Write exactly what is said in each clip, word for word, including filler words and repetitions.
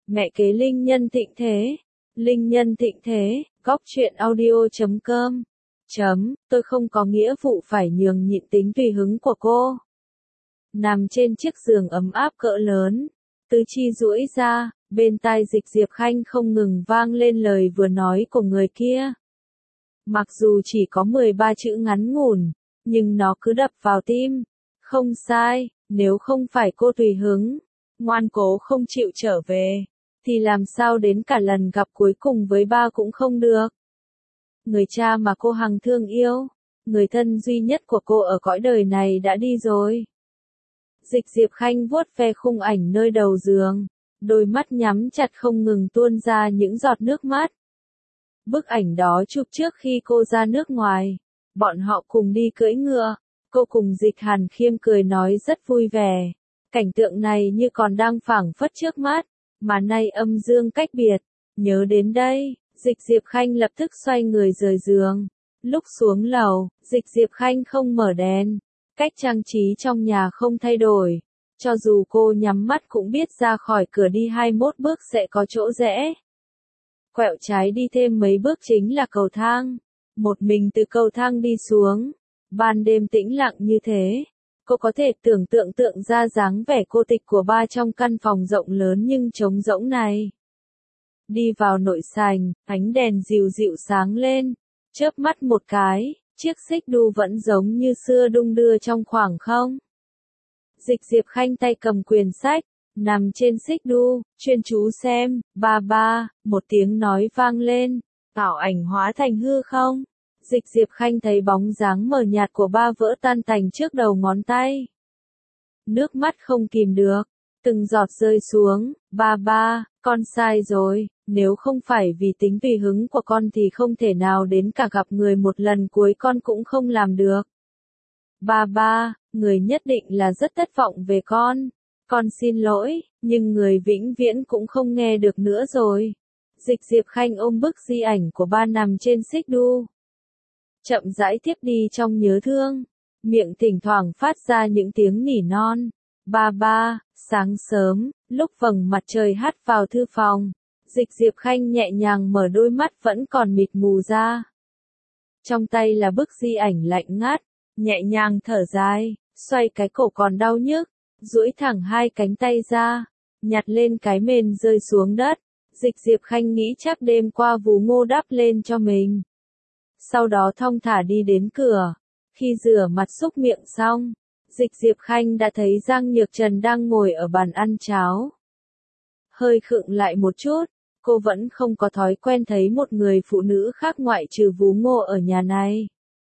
Mẹ kế linh nhân thịnh thế. Linh nhân thịnh thế, góc truyện audio chấm com. Chấm, tôi không có nghĩa vụ phải nhường nhịn tính tùy hứng của cô. Nằm trên chiếc giường ấm áp cỡ lớn, tứ chi duỗi ra, bên tai Dịch Diệp Khanh không ngừng vang lên lời vừa nói của người kia. Mặc dù chỉ có mười ba chữ ngắn ngủn, nhưng nó cứ đập vào tim. Không sai, nếu không phải cô tùy hứng, ngoan cố không chịu trở về, thì làm sao đến cả lần gặp cuối cùng với ba cũng không được. Người cha mà cô hằng thương yêu, người thân duy nhất của cô ở cõi đời này đã đi rồi. Dịch Diệp Khanh vuốt ve khung ảnh nơi đầu giường, đôi mắt nhắm chặt không ngừng tuôn ra những giọt nước mắt. Bức ảnh đó chụp trước khi cô ra nước ngoài, bọn họ cùng đi cưỡi ngựa, cô cùng Dịch Hàn Khiêm cười nói rất vui vẻ. Cảnh tượng này như còn đang phảng phất trước mắt, mà nay âm dương cách biệt. Nhớ đến đây, Dịch Diệp Khanh lập tức xoay người rời giường. Lúc xuống lầu, Dịch Diệp Khanh không mở đèn. Cách trang trí trong nhà không thay đổi. Cho dù cô nhắm mắt cũng biết ra khỏi cửa đi hai mươi mốt bước sẽ có chỗ rẽ. Quẹo trái đi thêm mấy bước chính là cầu thang. Một mình từ cầu thang đi xuống. Ban đêm tĩnh lặng như thế. Cô có thể tưởng tượng tượng ra dáng vẻ cô tịch của ba trong căn phòng rộng lớn nhưng trống rỗng này. Đi vào nội sảnh, ánh đèn dịu dịu sáng lên. Chớp mắt một cái, chiếc xích đu vẫn giống như xưa đung đưa trong khoảng không. Dịch Diệp Khanh tay cầm quyển sách, nằm trên xích đu, chuyên chú xem. Ba ba, một tiếng nói vang lên, ảo ảnh hóa thành hư không. Dịch Diệp Khanh thấy bóng dáng mờ nhạt của ba vỡ tan tành trước đầu ngón tay. Nước mắt không kìm được, từng giọt rơi xuống. Ba ba, con sai rồi, nếu không phải vì tính tùy hứng của con thì không thể nào đến cả gặp người một lần cuối con cũng không làm được. Ba ba, người nhất định là rất thất vọng về con. Con xin lỗi, nhưng người vĩnh viễn cũng không nghe được nữa rồi. Dịch Diệp Khanh ôm bức di ảnh của ba nằm trên xích đu. Chậm rãi tiếp đi trong nhớ thương, miệng thỉnh thoảng phát ra những tiếng nỉ non. Ba ba, sáng sớm, lúc vầng mặt trời hắt vào thư phòng, Dịch Diệp Khanh nhẹ nhàng mở đôi mắt vẫn còn mịt mù ra. Trong tay là bức di ảnh lạnh ngắt, nhẹ nhàng thở dài, xoay cái cổ còn đau nhức, duỗi thẳng hai cánh tay ra, nhặt lên cái mền rơi xuống đất. Dịch Diệp Khanh nghĩ chắc đêm qua Vú Ngô đắp lên cho mình. Sau đó thong thả đi đến cửa. Khi rửa mặt xúc miệng xong, Dịch Diệp Khanh đã thấy Giang Nhược Trần đang ngồi ở bàn ăn cháo. Hơi khựng lại một chút, cô vẫn không có thói quen thấy một người phụ nữ khác ngoại trừ Vú Ngô ở nhà này.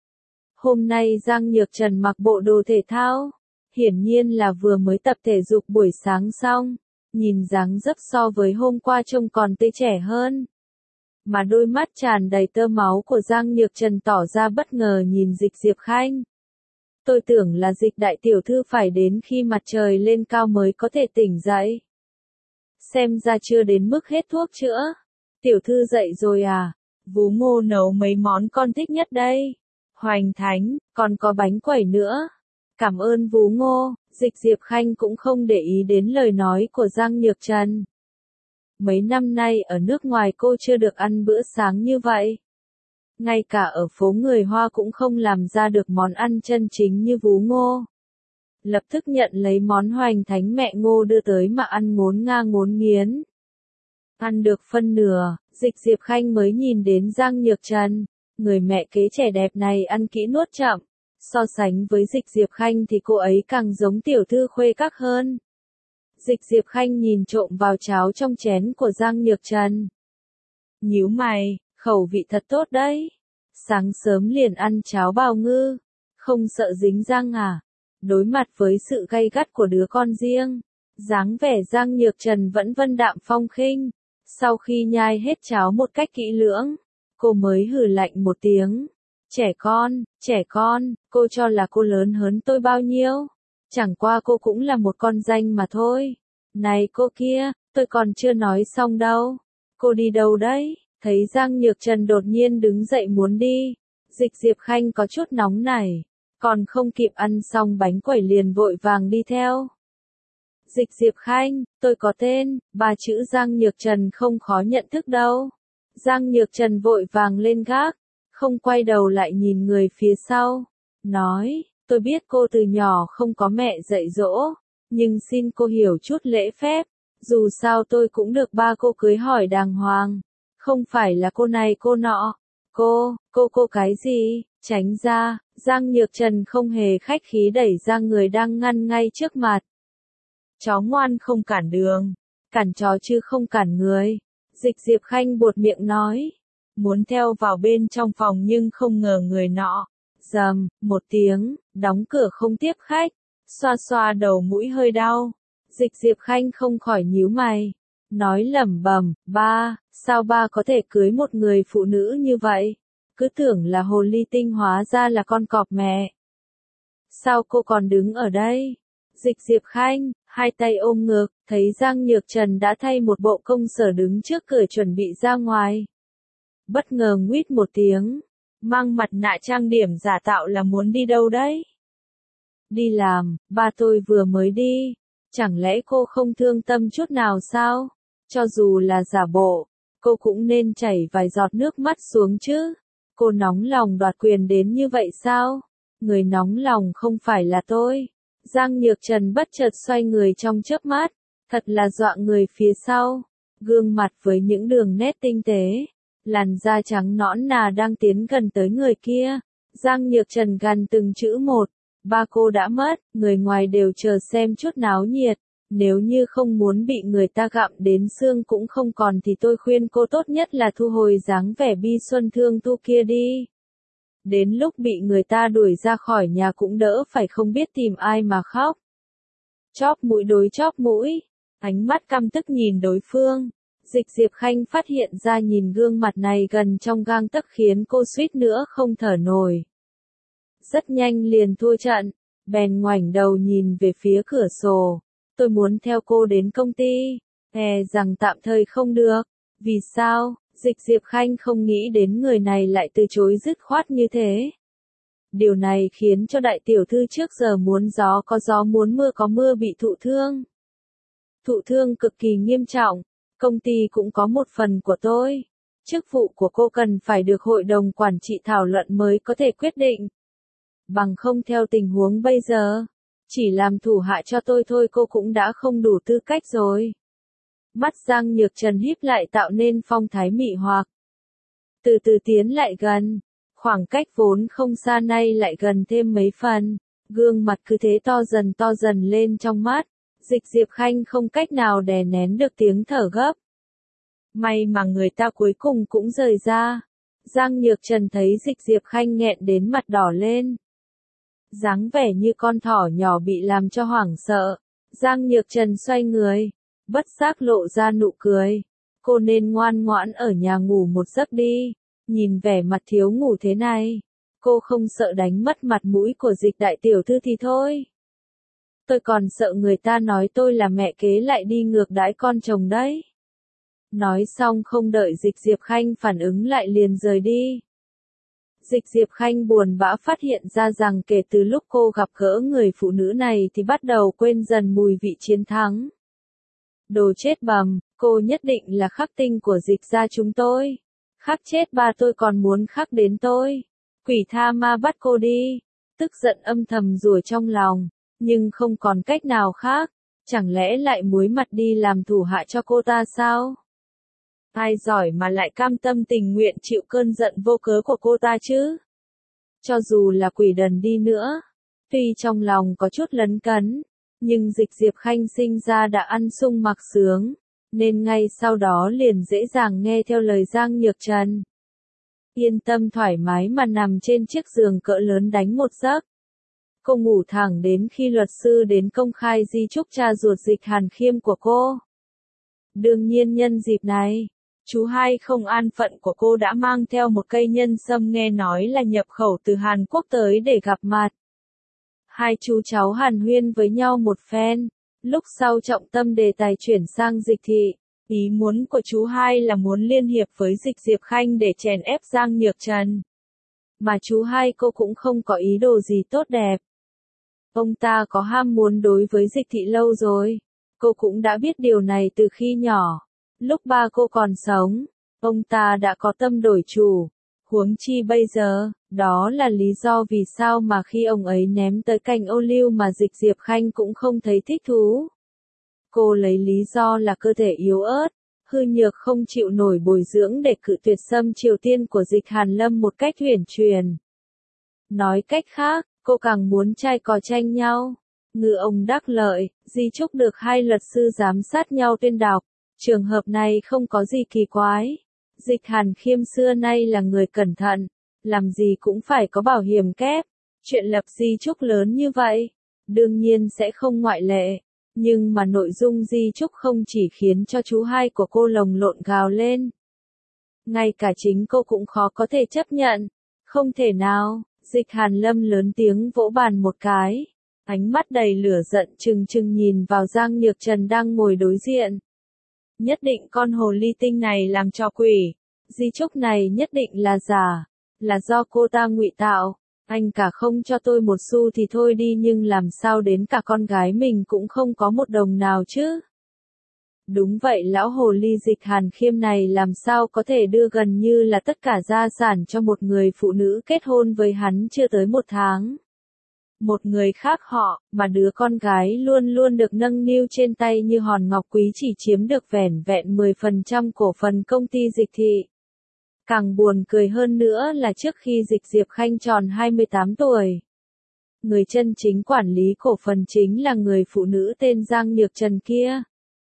Hôm nay Giang Nhược Trần mặc bộ đồ thể thao, hiển nhiên là vừa mới tập thể dục buổi sáng xong, nhìn dáng dấp so với hôm qua trông còn tươi trẻ hơn. Mà đôi mắt tràn đầy tơ máu của Giang Nhược Trần tỏ ra bất ngờ nhìn Dịch Diệp Khanh. Tôi tưởng là Dịch đại tiểu thư phải đến khi mặt trời lên cao mới có thể tỉnh dậy. Xem ra chưa đến mức hết thuốc chữa. Tiểu thư dậy rồi à? Vú Ngô nấu mấy món con thích nhất đây. Hoành thánh, còn có bánh quẩy nữa. Cảm ơn Vú Ngô. Dịch Diệp Khanh cũng không để ý đến lời nói của Giang Nhược Trần. Mấy năm nay ở nước ngoài cô chưa được ăn bữa sáng như vậy. Ngay cả ở phố người Hoa cũng không làm ra được món ăn chân chính như Vú Ngô. Lập tức nhận lấy món hoành thánh mẹ Ngô đưa tới mà ăn ngốn nga ngốn nghiến. Ăn được phân nửa, Dịch Diệp Khanh mới nhìn đến Giang Nhược Trần. Người mẹ kế trẻ đẹp này ăn kỹ nuốt chậm. So sánh với Dịch Diệp Khanh thì cô ấy càng giống tiểu thư khuê các hơn. Dịch Diệp Khanh nhìn trộm vào cháo trong chén của Giang Nhược Trần. Nhíu mày, khẩu vị thật tốt đấy. Sáng sớm liền ăn cháo bào ngư, không sợ dính răng à? Đối mặt với sự gay gắt của đứa con riêng, dáng vẻ Giang Nhược Trần vẫn vân đạm phong khinh. Sau khi nhai hết cháo một cách kỹ lưỡng, cô mới hừ lạnh một tiếng. Trẻ con, trẻ con, cô cho là cô lớn hơn tôi bao nhiêu? Chẳng qua cô cũng là một con danh mà thôi. Này cô kia, tôi còn chưa nói xong đâu. Cô đi đâu đấy? Thấy Giang Nhược Trần đột nhiên đứng dậy muốn đi. Dịch Diệp Khanh có chút nóng nảy. Còn không kịp ăn xong bánh quẩy liền vội vàng đi theo. Dịch Diệp Khanh, tôi có tên, ba chữ Giang Nhược Trần không khó nhận thức đâu. Giang Nhược Trần vội vàng lên gác, không quay đầu lại nhìn người phía sau, nói, tôi biết cô từ nhỏ không có mẹ dạy dỗ, nhưng xin cô hiểu chút lễ phép, dù sao tôi cũng được ba cô cưới hỏi đàng hoàng, không phải là cô này cô nọ. Cô, cô cô cái gì, tránh ra, Giang Nhược Trần không hề khách khí đẩy ra người đang ngăn ngay trước mặt. Chó ngoan không cản đường, cản chó chứ không cản người. Dịch Diệp Khanh buột miệng nói, muốn theo vào bên trong phòng nhưng không ngờ người nọ. Rầm, một tiếng, đóng cửa không tiếp khách, xoa xoa đầu mũi hơi đau. Dịch Diệp Khanh không khỏi nhíu mày, nói lẩm bẩm, ba, sao ba có thể cưới một người phụ nữ như vậy? Cứ tưởng là hồ ly tinh hóa ra là con cọp mẹ. Sao cô còn đứng ở đây? Dịch Diệp Khanh, hai tay ôm ngực, thấy Giang Nhược Trần đã thay một bộ công sở đứng trước cửa chuẩn bị ra ngoài. Bất ngờ nguýt một tiếng, mang mặt nạ trang điểm giả tạo là muốn đi đâu đấy? Đi làm, ba tôi vừa mới đi, chẳng lẽ cô không thương tâm chút nào sao? Cho dù là giả bộ, cô cũng nên chảy vài giọt nước mắt xuống chứ. Cô nóng lòng đoạt quyền đến như vậy sao? Người nóng lòng không phải là tôi. Giang Nhược Trần bất chợt xoay người trong chớp mắt, thật là dọa người phía sau. Gương mặt với những đường nét tinh tế, làn da trắng nõn nà đang tiến gần tới người kia. Giang Nhược Trần gằn từng chữ một, ba cô đã mất, người ngoài đều chờ xem chút náo nhiệt. Nếu như không muốn bị người ta gặm đến xương cũng không còn thì tôi khuyên cô tốt nhất là thu hồi dáng vẻ bi xuân thương tu kia đi. Đến lúc bị người ta đuổi ra khỏi nhà cũng đỡ phải không biết tìm ai mà khóc. Chóp mũi đối chóp mũi, ánh mắt căm tức nhìn đối phương. Dịch Diệp Khanh phát hiện ra nhìn gương mặt này gần trong gang tấc khiến cô suýt nữa không thở nổi. Rất nhanh liền thua trận, bèn ngoảnh đầu nhìn về phía cửa sổ. Tôi muốn theo cô đến công ty, e rằng tạm thời không được. Vì sao? Dịch Diệp Khanh không nghĩ đến người này lại từ chối dứt khoát như thế. Điều này khiến cho đại tiểu thư trước giờ muốn gió có gió muốn mưa có mưa bị thụ thương. Thụ thương cực kỳ nghiêm trọng, công ty cũng có một phần của tôi. Chức vụ của cô cần phải được hội đồng quản trị thảo luận mới có thể quyết định. Bằng không theo tình huống bây giờ, chỉ làm thủ hạ cho tôi thôi cô cũng đã không đủ tư cách rồi. Mắt Giang Nhược Trần híp lại tạo nên phong thái mị hoặc. Từ từ tiến lại gần, khoảng cách vốn không xa nay lại gần thêm mấy phần, gương mặt cứ thế to dần to dần lên trong mắt. Dịch Diệp Khanh không cách nào đè nén được tiếng thở gấp. May mà người ta cuối cùng cũng rời ra. Giang Nhược Trần thấy Dịch Diệp Khanh nghẹn đến mặt đỏ lên. Dáng vẻ như con thỏ nhỏ bị làm cho hoảng sợ. Giang Nhược Trần xoay người, bất giác lộ ra nụ cười. Cô nên ngoan ngoãn ở nhà ngủ một giấc đi. Nhìn vẻ mặt thiếu ngủ thế này, cô không sợ đánh mất mặt mũi của Dịch đại tiểu thư thì thôi. Tôi còn sợ người ta nói tôi là mẹ kế lại đi ngược đãi con chồng đấy. Nói xong không đợi Dịch Diệp Khanh phản ứng lại liền rời đi. Dịch Diệp Khanh buồn bã phát hiện ra rằng kể từ lúc cô gặp gỡ người phụ nữ này thì bắt đầu quên dần mùi vị chiến thắng. Đồ chết bầm, cô nhất định là khắc tinh của Dịch gia chúng tôi. Khắc chết ba tôi còn muốn khắc đến tôi. Quỷ tha ma bắt cô đi. Tức giận âm thầm rủa trong lòng, nhưng không còn cách nào khác. Chẳng lẽ lại muối mặt đi làm thủ hạ cho cô ta sao? Ai giỏi mà lại cam tâm tình nguyện chịu cơn giận vô cớ của cô ta chứ? Cho dù là quỷ đần đi nữa, tuy trong lòng có chút lấn cấn, nhưng Dịch Diệp Khanh sinh ra đã ăn sung mặc sướng, nên ngay sau đó liền dễ dàng nghe theo lời Giang Nhược Trần. Yên tâm thoải mái mà nằm trên chiếc giường cỡ lớn đánh một giấc. Cô ngủ thẳng đến khi luật sư đến công khai di chúc cha ruột Dịch Hàn Khiêm của cô. Đương nhiên nhân dịp này, chú hai không an phận của cô đã mang theo một cây nhân sâm nghe nói là nhập khẩu từ Hàn Quốc tới để gặp mặt. Hai chú cháu hàn huyên với nhau một phen, lúc sau trọng tâm đề tài chuyển sang Dịch thị. Ý muốn của chú hai là muốn liên hiệp với Dịch Diệp Khanh để chèn ép Giang Nhược Trần. Mà chú hai cô cũng không có ý đồ gì tốt đẹp. Ông ta có ham muốn đối với Dịch thị lâu rồi. Cô cũng đã biết điều này từ khi nhỏ. Lúc ba cô còn sống, ông ta đã có tâm đổi chủ. Huống chi bây giờ, đó là lý do vì sao mà khi ông ấy ném tới cành ô liu mà Dịch Diệp Khanh cũng không thấy thích thú. Cô lấy lý do là cơ thể yếu ớt, hư nhược không chịu nổi bồi dưỡng để cự tuyệt xâm Triều Tiên của Dịch Hàn Lâm một cách uyển chuyển. Nói cách khác, cô càng muốn trai cò tranh nhau. Ngư ông đắc lợi, di chúc được hai luật sư giám sát nhau tuyên đọc. Trường hợp này không có gì kỳ quái. Dịch Hàn Khiêm xưa nay là người cẩn thận, làm gì cũng phải có bảo hiểm kép. Chuyện lập di chúc lớn như vậy, đương nhiên sẽ không ngoại lệ. Nhưng mà nội dung di chúc không chỉ khiến cho chú hai của cô lồng lộn gào lên. Ngay cả chính cô cũng khó có thể chấp nhận. Không thể nào, Dịch Hàn Lâm lớn tiếng vỗ bàn một cái. Ánh mắt đầy lửa giận trừng trừng nhìn vào Giang Nhược Trần đang ngồi đối diện. Nhất định con hồ ly tinh này làm trò quỷ. Di chúc này nhất định là giả. Là do cô ta ngụy tạo. Anh cả không cho tôi một xu thì thôi đi, nhưng làm sao đến cả con gái mình cũng không có một đồng nào chứ. Đúng vậy, lão hồ ly Dịch Hàn Khiêm này làm sao có thể đưa gần như là tất cả gia sản cho một người phụ nữ kết hôn với hắn chưa tới một tháng. Một người khác họ, mà đứa con gái luôn luôn được nâng niu trên tay như hòn ngọc quý chỉ chiếm được vẻn vẹn mười phần trăm cổ phần công ty Dịch Thị. Càng buồn cười hơn nữa là trước khi Dịch Diệp Khanh tròn hai mươi tám tuổi, người chân chính quản lý cổ phần chính là người phụ nữ tên Giang Nhược Trần kia.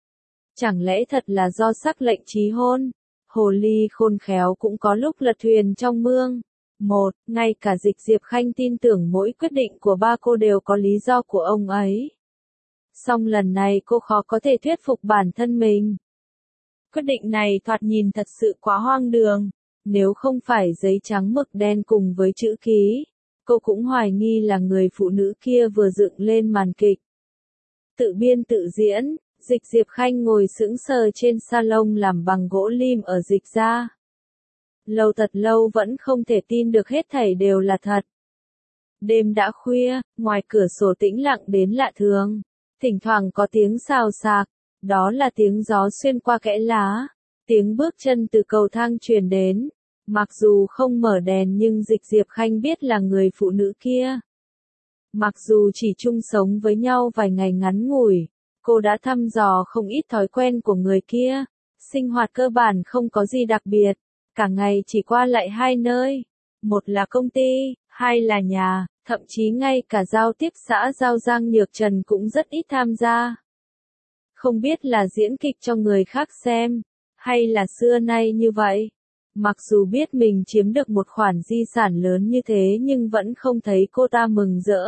Chẳng lẽ thật là do sắc lệnh chí hôn? Hồ ly khôn khéo cũng có lúc lật thuyền trong mương. Một, ngay cả Dịch Diệp Khanh tin tưởng mỗi quyết định của ba cô đều có lý do của ông ấy. Song lần này cô khó có thể thuyết phục bản thân mình. Quyết định này thoạt nhìn thật sự quá hoang đường. Nếu không phải giấy trắng mực đen cùng với chữ ký, cô cũng hoài nghi là người phụ nữ kia vừa dựng lên màn kịch. Tự biên tự diễn, Dịch Diệp Khanh ngồi sững sờ trên salon làm bằng gỗ lim ở Dịch gia. Lâu thật lâu vẫn không thể tin được hết thảy đều là thật. Đêm đã khuya, ngoài cửa sổ tĩnh lặng đến lạ thường. Thỉnh thoảng có tiếng xào xạc, đó là tiếng gió xuyên qua kẽ lá. Tiếng bước chân từ cầu thang truyền đến. Mặc dù không mở đèn nhưng Dịch Diệp Khanh biết là người phụ nữ kia. Mặc dù chỉ chung sống với nhau vài ngày ngắn ngủi, cô đã thăm dò không ít thói quen của người kia. Sinh hoạt cơ bản không có gì đặc biệt. Cả ngày chỉ qua lại hai nơi. Một là công ty, hai là nhà, thậm chí ngay cả giao tiếp xã giao Giang Nhược Trần cũng rất ít tham gia. Không biết là diễn kịch cho người khác xem, hay là xưa nay như vậy. Mặc dù biết mình chiếm được một khoản di sản lớn như thế nhưng vẫn không thấy cô ta mừng rỡ.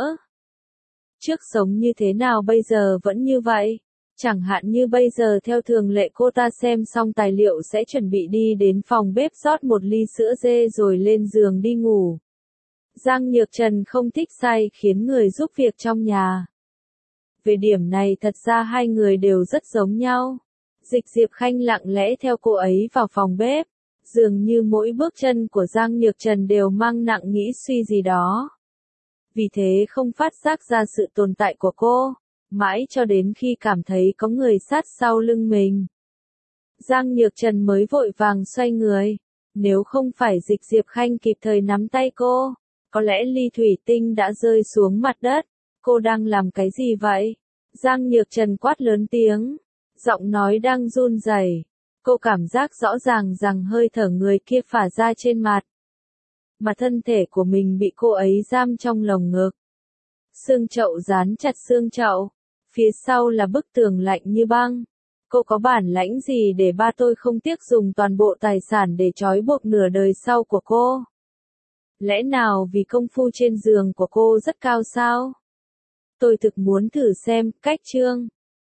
Trước sống như thế nào bây giờ vẫn như vậy. Chẳng hạn như bây giờ theo thường lệ cô ta xem xong tài liệu sẽ chuẩn bị đi đến phòng bếp rót một ly sữa dê rồi lên giường đi ngủ. Giang Nhược Trần không thích say khiến người giúp việc trong nhà. Về điểm này thật ra hai người đều rất giống nhau. Dịch Diệp Khanh lặng lẽ theo cô ấy vào phòng bếp. Dường như mỗi bước chân của Giang Nhược Trần đều mang nặng nghĩ suy gì đó. Vì thế không phát giác ra sự tồn tại của cô. Mãi cho đến khi cảm thấy có người sát sau lưng mình. Giang Nhược Trần mới vội vàng xoay người. Nếu không phải Dịch Diệp Khanh kịp thời nắm tay cô, có lẽ ly thủy tinh đã rơi xuống mặt đất. Cô đang làm cái gì vậy? Giang Nhược Trần quát lớn tiếng. Giọng nói đang run rẩy. Cô cảm giác rõ ràng rằng hơi thở người kia phả ra trên mặt. Mà thân thể của mình bị cô ấy giam trong lồng ngực. Xương chậu dán chặt xương chậu. Phía sau là bức tường lạnh như băng. Cô có bản lãnh gì để ba tôi không tiếc dùng toàn bộ tài sản để trói buộc nửa đời sau của cô? Lẽ nào vì công phu trên giường của cô rất cao sao? Tôi thực muốn thử xem, cách chương.